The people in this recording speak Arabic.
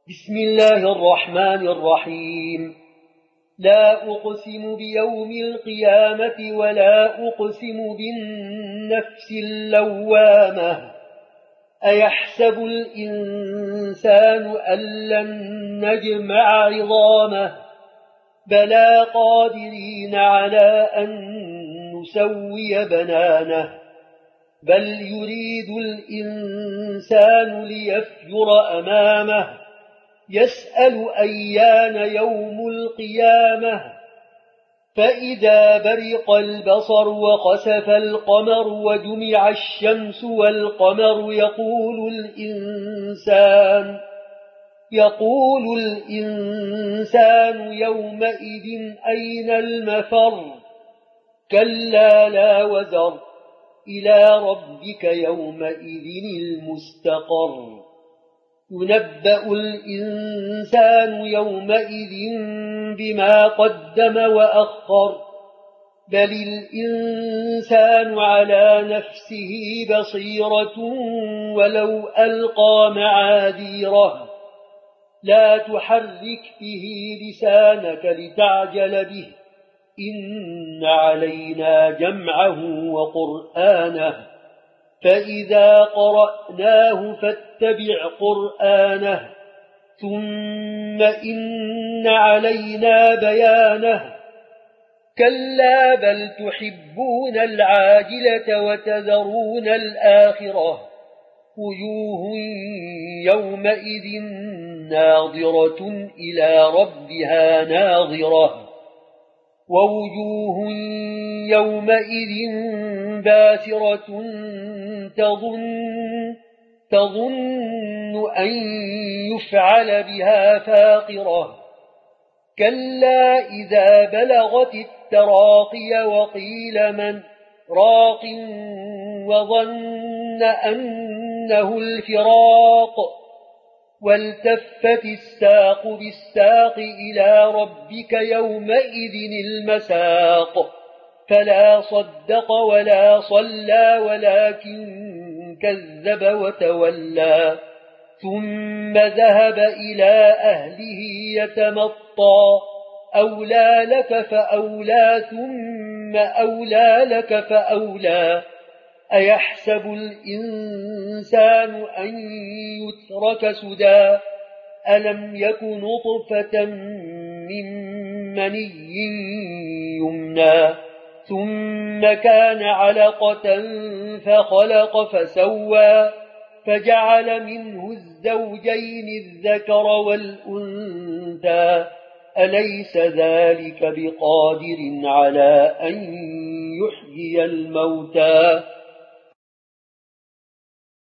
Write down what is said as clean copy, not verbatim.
بسم الله الرحمن الرحيم. لا أقسم بيوم القيامة ولا أقسم بالنفس اللوامة. أيحسب الإنسان أن لن نجمع عظامه بلى قادرين على أن نسوي بنانه بل يريد الإنسان ليفجر أمامه يسأل أيان يوم القيامة فإذا برق البصر وخسف القمر وجمع الشمس والقمر يقول الإنسان يومئذ أين المفر كلا لا وزر إلى ربك يومئذ المستقر ينبأ الإنسان يومئذ بما قدم وأخر بل الإنسان على نفسه بصيرة ولو ألقى معاذيره لا تحرك به لسانك لتعجل به إن علينا جمعه وقرآنه فإذا قرأناه فاتبع قرآنه ثم إن علينا بيانه كلا بل تحبون العاجلة وتذرون الآخرة وجوه يومئذ ناظرة إلى ربها ناظرة ووجوه يومئذ باسرة تظن أن يفعل بها فاقرة كلا إذا بلغت التراقي وقيل من راق وظن أنه الفراق والتفت الساق بالساق إلى ربك يومئذ المساق فلا صدق ولا صلى ولكن كذب وتولى ثم ذهب إلى أهله يتمطى أولى لك فأولى ثم أولى لك فأولى أيحسب الإنسان أن يترك سدى ألم يكن نطفة من مني يمنى ثم كان علقة فخلق فسوى فجعل منه الزوجين الذكر والأنثى أليس ذلك بقادر على أن يحيي الموتى